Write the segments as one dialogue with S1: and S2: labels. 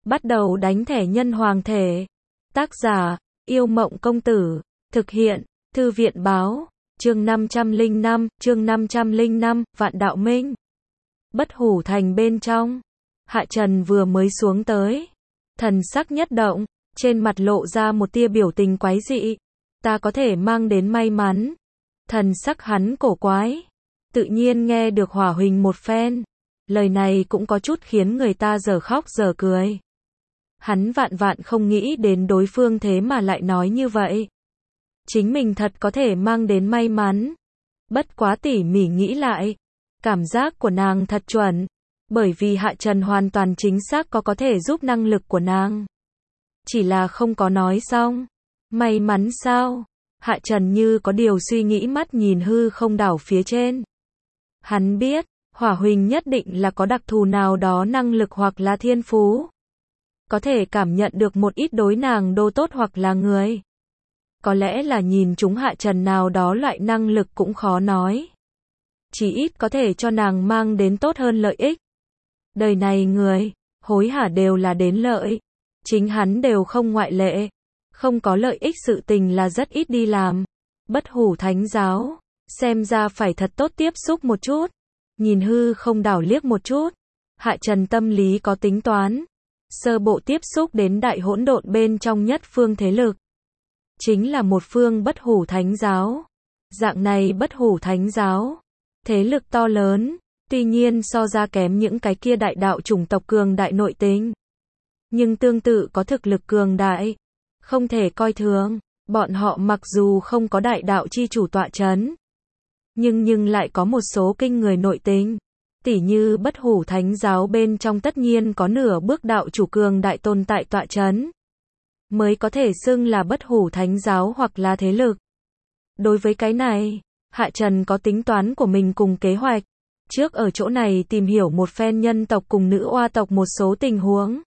S1: Bắt đầu đánh thẻ nhân hoàng thể. Tác giả, Yêu Mộng Công Tử. Thực hiện, Thư viện Báo. Chương 505, Vạn Đạo Minh. Bất Hủ Thành bên trong. Hạ Trần vừa mới xuống tới. Thần sắc nhất động, trên mặt lộ ra một tia biểu tình quái dị. Ta có thể mang đến may mắn. Thần sắc hắn cổ quái. Tự nhiên nghe được Hỏa Huỳnh một phen. Lời này cũng có chút khiến người ta giờ khóc giờ cười. Hắn vạn không nghĩ đến đối phương thế mà lại nói như vậy. Chính mình thật có thể mang đến may mắn. Bất quá tỉ mỉ nghĩ lại. Cảm giác của nàng thật chuẩn. Bởi vì Hạ Trần hoàn toàn chính xác có thể giúp năng lực của nàng. Chỉ là không có nói xong. May mắn sao? Hạ Trần như có điều suy nghĩ mắt nhìn hư không đảo phía trên. Hắn biết, Hỏa Huỳnh nhất định là có đặc thù nào đó năng lực hoặc là thiên phú. Có thể cảm nhận được một ít đối nàng đô tốt hoặc là người. Có lẽ là nhìn chúng Hạ Trần nào đó loại năng lực cũng khó nói. Chỉ ít có thể cho nàng mang đến tốt hơn lợi ích. Đời này người, hối hả đều là đến lợi. Chính hắn đều không ngoại lệ. Không có lợi ích sự tình là rất ít đi làm. Bất Hủ Thánh Giáo, xem ra phải thật tốt tiếp xúc một chút. Nhìn hư không đảo liếc một chút. Hạ Trần tâm lý có tính toán. Sơ bộ tiếp xúc đến đại hỗn độn bên trong nhất phương thế lực. Chính là một phương Bất Hủ Thánh Giáo. Dạng này Bất Hủ Thánh Giáo. Thế lực to lớn. Tuy nhiên so ra kém những cái kia đại đạo chủng tộc cường đại nội tình. Nhưng tương tự có thực lực cường đại. Không thể coi thường. Bọn họ mặc dù không có đại đạo chi chủ tọa chấn. Nhưng lại có một số kinh người nội tình. Tỉ như Bất Hủ Thánh Giáo bên trong tất nhiên có nửa bước đạo chủ cường đại tồn tại tọa chấn. Mới có thể xưng là Bất Hủ Thánh Giáo hoặc là thế lực. Đối với cái này, Hạ Trần có tính toán của mình cùng kế hoạch. Trước ở chỗ này tìm hiểu một phen nhân tộc cùng nữ oa tộc một số tình huống.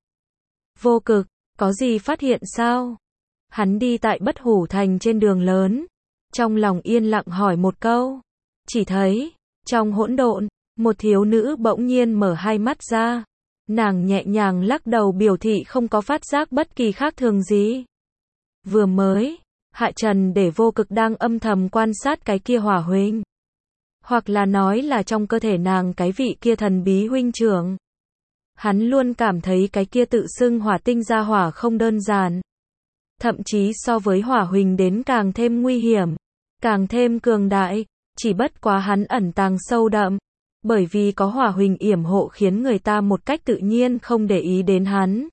S1: Vô Cực, có gì phát hiện sao? Hắn đi tại Bất Hủ Thành trên đường lớn. Trong lòng yên lặng hỏi một câu. Chỉ thấy, trong hỗn độn, một thiếu nữ bỗng nhiên mở hai mắt ra. Nàng nhẹ nhàng lắc đầu biểu thị không có phát giác bất kỳ khác thường gì. Vừa mới, Hạ Trần để Vô Cực đang âm thầm quan sát cái kia Hỏa Huỳnh. Hoặc là nói là trong cơ thể nàng cái vị kia thần bí huynh trưởng. Hắn luôn cảm thấy cái kia tự xưng hỏa tinh gia hỏa không đơn giản. Thậm chí so với Hỏa Huỳnh đến càng thêm nguy hiểm, càng thêm cường đại, chỉ bất quá hắn ẩn tàng sâu đậm. Bởi vì có Hỏa Huỳnh yểm hộ khiến người ta một cách tự nhiên không để ý đến hắn.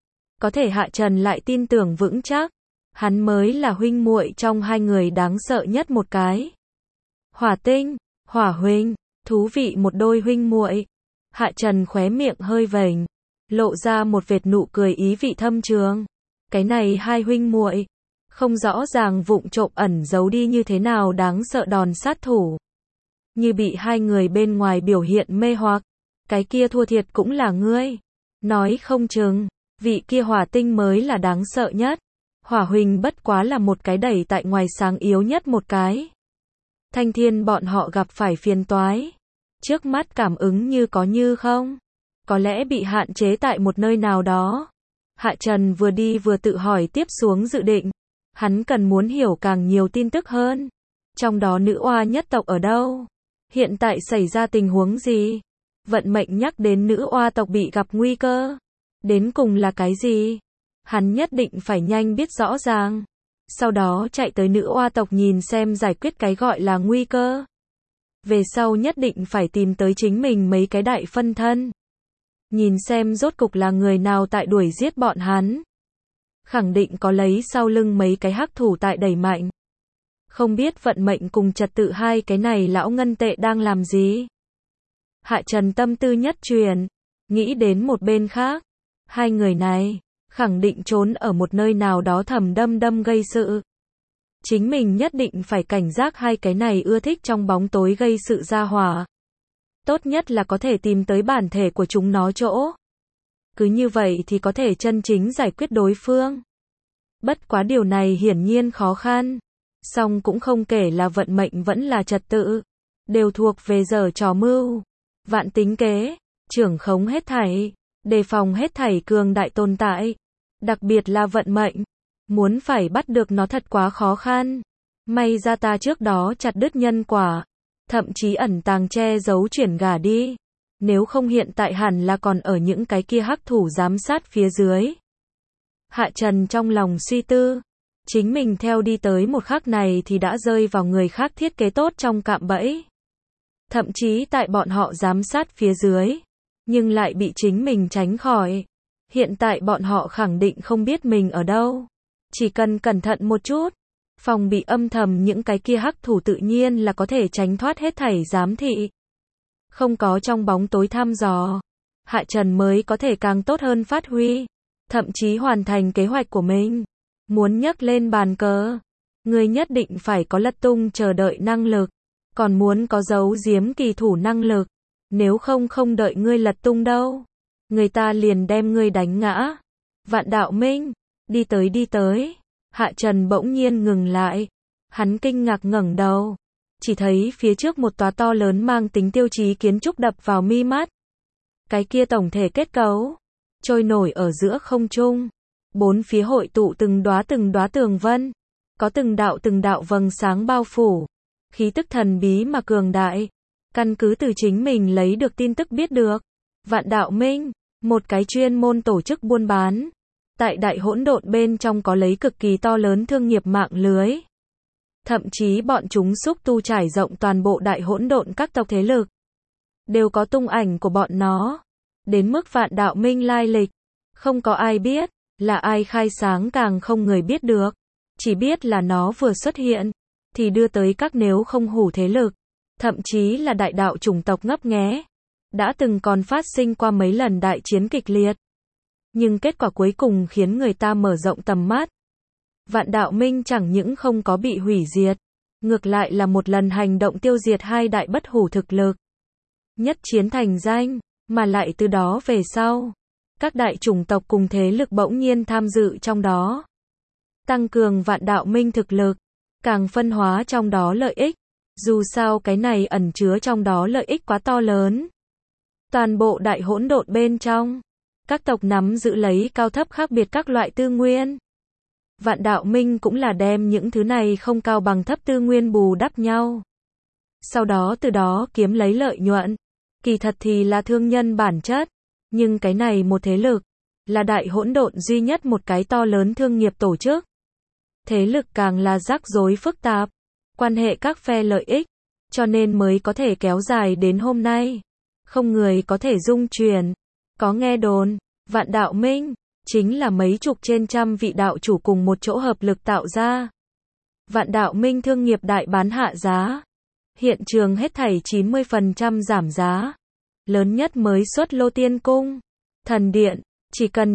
S1: Có thể Hạ Trần lại tin tưởng vững chắc. Hắn mới là huynh muội trong hai người đáng sợ nhất một cái. Hỏa tinh, Hỏa Huỳnh, thú vị một đôi huynh muội. Hạ Trần khóe miệng hơi vểnh, lộ ra một vệt nụ cười ý vị thâm trường. Cái này hai huynh muội, không rõ ràng vụng trộm ẩn giấu đi như thế nào đáng sợ đòn sát thủ. Như bị hai người bên ngoài biểu hiện mê hoặc, cái kia thua thiệt cũng là ngươi. Nói không chừng, vị kia hỏa tinh mới là đáng sợ nhất. Hỏa Huỳnh bất quá là một cái đẩy tại ngoài sáng yếu nhất một cái. Thanh Thiên bọn họ gặp phải phiền toái. Trước mắt cảm ứng như có như không. Có lẽ bị hạn chế tại một nơi nào đó. Hạ Trần vừa đi vừa tự hỏi tiếp xuống dự định. Hắn cần muốn hiểu càng nhiều tin tức hơn. Trong đó nữ oa nhất tộc ở đâu? Hiện tại xảy ra tình huống gì? Vận mệnh nhắc đến nữ oa tộc bị gặp nguy cơ. Đến cùng là cái gì? Hắn nhất định phải nhanh biết rõ ràng. Sau đó chạy tới nữ oa tộc nhìn xem giải quyết cái gọi là nguy cơ. Về sau nhất định phải tìm tới chính mình mấy cái đại phân thân. Nhìn xem rốt cục là người nào tại đuổi giết bọn hắn. Khẳng định có lấy sau lưng mấy cái hắc thủ tại đẩy mạnh. Không biết vận mệnh cùng trật tự hai cái này lão ngân tệ đang làm gì. Hạ Trần tâm tư nhất truyền. Nghĩ đến một bên khác. Hai người này khẳng định trốn ở một nơi nào đó thầm đâm gây sự. Chính mình nhất định phải cảnh giác hai cái này ưa thích trong bóng tối gây sự ra hỏa. Tốt nhất là có thể tìm tới bản thể của chúng nó chỗ. Cứ như vậy thì có thể chân chính giải quyết đối phương. Bất quá điều này hiển nhiên khó khăn. Song cũng không kể là vận mệnh vẫn là trật tự. Đều thuộc về giờ trò mưu. Vạn tính kế, trưởng khống hết thảy. đề phòng hết thảy cường đại tồn tại, đặc biệt là vận mệnh, muốn phải bắt được nó thật quá khó khăn. May ra ta trước đó chặt đứt nhân quả, thậm chí ẩn tàng che giấu chuyển gả đi, nếu không hiện tại hẳn là còn ở những cái kia hắc thủ giám sát phía dưới. Hạ Trần trong lòng suy tư, chính mình theo đi tới một khắc này thì đã rơi vào người khác thiết kế tốt trong cạm bẫy. Thậm chí tại bọn họ giám sát phía dưới, nhưng lại bị chính mình tránh khỏi. Hiện tại bọn họ khẳng định không biết mình ở đâu. Chỉ cần cẩn thận một chút, phòng bị âm thầm những cái kia hắc thủ tự nhiên là có thể tránh thoát hết thảy giám thị. Không có trong bóng tối thăm dò, Hạ Trần mới có thể càng tốt hơn phát huy, thậm chí hoàn thành kế hoạch của mình. Muốn nhấc lên bàn cờ, người nhất định phải có lật tung chờ đợi năng lực, còn muốn có giấu giếm kỳ thủ năng lực, nếu không không đợi ngươi lật tung đâu, người ta liền đem ngươi đánh ngã. Vạn Đạo Minh, đi tới, Hạ Trần bỗng nhiên ngừng lại, hắn kinh ngạc ngẩng đầu, chỉ thấy phía trước một tòa to lớn mang tính tiêu chí kiến trúc đập vào mi mắt. Cái kia tổng thể kết cấu, trôi nổi ở giữa không trung, bốn phía hội tụ từng đóa tường vân, có từng đạo vầng sáng bao phủ, khí tức thần bí mà cường đại. Căn cứ từ chính mình lấy được tin tức biết được, Vạn Đạo Minh, một cái chuyên môn tổ chức buôn bán, tại đại hỗn độn bên trong có lấy cực kỳ to lớn thương nghiệp mạng lưới. Thậm chí bọn chúng xúc tu trải rộng toàn bộ đại hỗn độn, các tộc thế lực đều có tung ảnh của bọn nó. Đến mức Vạn Đạo Minh lai lịch, không có ai biết, là ai khai sáng càng không người biết được. Chỉ biết là nó vừa xuất hiện, thì đưa tới các nếu không hủ thế lực, thậm chí là đại đạo chủng tộc ngấp nghé. Đã từng còn phát sinh qua mấy lần đại chiến kịch liệt. Nhưng kết quả cuối cùng khiến người ta mở rộng tầm mắt. Vạn Đạo Minh chẳng những không có bị hủy diệt, ngược lại là một lần hành động tiêu diệt hai đại bất hủ thực lực. Nhất chiến thành danh, mà lại từ đó về sau, các đại chủng tộc cùng thế lực bỗng nhiên tham dự trong đó. Tăng cường Vạn Đạo Minh thực lực, càng phân hóa trong đó lợi ích. Dù sao cái này ẩn chứa trong đó lợi ích quá to lớn. Toàn bộ đại hỗn độn bên trong, các tộc nắm giữ lấy cao thấp khác biệt các loại tư nguyên. Vạn Đạo Minh cũng là đem những thứ này không cao bằng thấp tư nguyên bù đắp nhau. Sau đó từ đó kiếm lấy lợi nhuận. Kỳ thật thì là thương nhân bản chất. Nhưng cái này một thế lực, là đại hỗn độn duy nhất một cái to lớn thương nghiệp tổ chức. Thế lực càng là rắc rối phức tạp, quan hệ các phe lợi ích, cho nên mới có thể kéo dài đến hôm nay. Không người có thể dung chuyển. Có nghe đồn, Vạn Đạo Minh chính là mấy chục trên trăm vị đạo chủ cùng một chỗ hợp lực tạo ra. Vạn Đạo Minh thương nghiệp đại bán hạ giá. Hiện trường hết thảy 90% giảm giá. Lớn nhất mới xuất lô Tiên Cung, Thần Điện, chỉ cần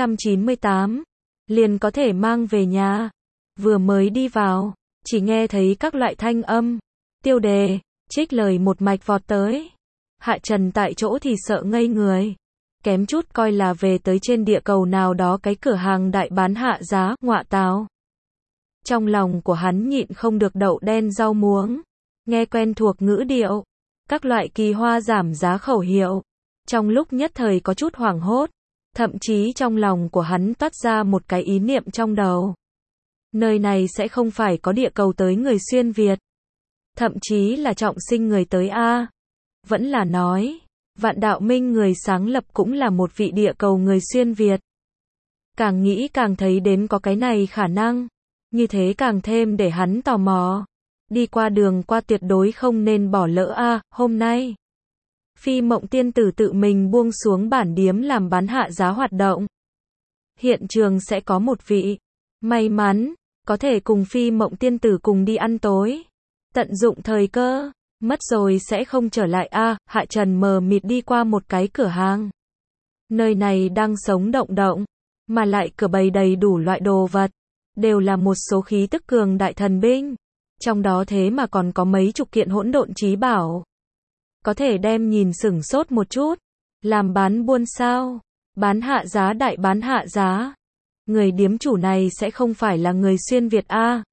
S1: 998, liền có thể mang về nhà. Vừa mới đi vào, chỉ nghe thấy các loại thanh âm, tiêu đề, trích lời một mạch vọt tới. Hạ Trần tại chỗ thì sợ ngây người. Kém chút coi là về tới trên địa cầu nào đó cái cửa hàng đại bán hạ giá, ngọa tào. Trong lòng của hắn nhịn không được đậu đen rau muống. Nghe quen thuộc ngữ điệu, các loại kỳ hoa giảm giá khẩu hiệu. Trong lúc nhất thời có chút hoảng hốt, thậm chí trong lòng của hắn toát ra một cái ý niệm trong đầu. Nơi này sẽ không phải có địa cầu tới người xuyên Việt. Thậm chí là trọng sinh người tới A. Vẫn là nói, Vạn Đạo Minh người sáng lập cũng là một vị địa cầu người xuyên Việt. Càng nghĩ càng thấy đến có cái này khả năng. Như thế càng thêm để hắn tò mò. Đi qua đường qua tuyệt đối không nên bỏ lỡ A. Hôm nay, Phi Mộng Tiên Tử tự mình buông xuống bản điếm làm bán hạ giá hoạt động. Hiện trường sẽ có một vị may mắn có thể cùng Phi Mộng Tiên Tử cùng đi ăn tối. Tận dụng thời cơ, mất rồi sẽ không trở lại A. Hạ Trần mờ mịt đi qua một cái cửa hàng. Nơi này đang sống động động, mà lại cửa bày đầy đủ loại đồ vật, đều là một số khí tức cường đại thần binh. Trong đó thế mà còn có mấy chục kiện hỗn độn chí bảo. Có thể đem nhìn sửng sốt một chút. Làm bán buôn sao? Bán hạ giá, đại bán hạ giá. Người điếm chủ này sẽ không phải là người xuyên Việt A.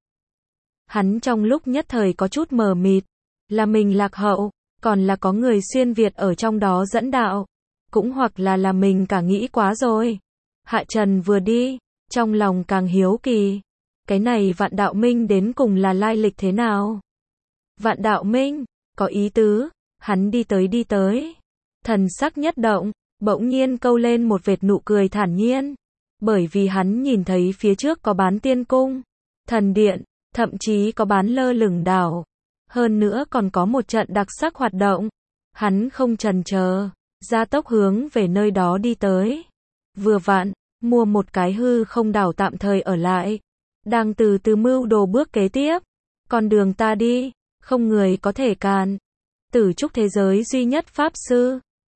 S1: Hắn trong lúc nhất thời có chút mờ mịt. Là mình lạc hậu, còn là có người xuyên Việt ở trong đó dẫn đạo. cũng hoặc là mình cả nghĩ quá rồi. Hạ Trần vừa đi, trong lòng càng hiếu kỳ. Cái này Vạn Đạo Minh đến cùng là lai lịch thế nào? Vạn Đạo Minh, có ý tứ, hắn đi tới. Thần sắc nhất động, bỗng nhiên câu lên một vệt nụ cười thản nhiên. Bởi vì hắn nhìn thấy phía trước có bán tiên cung, thần điện, thậm chí có bán lơ lửng đảo. Hơn nữa còn có một trận đặc sắc hoạt động. Hắn không chần chờ, gia tốc hướng về nơi đó đi tới. Vừa vặn, mua một cái hư không đảo tạm thời ở lại. Đang từ từ mưu đồ bước kế tiếp. Con đường ta đi, không người có thể cản. Tử trúc thế giới duy nhất pháp sư,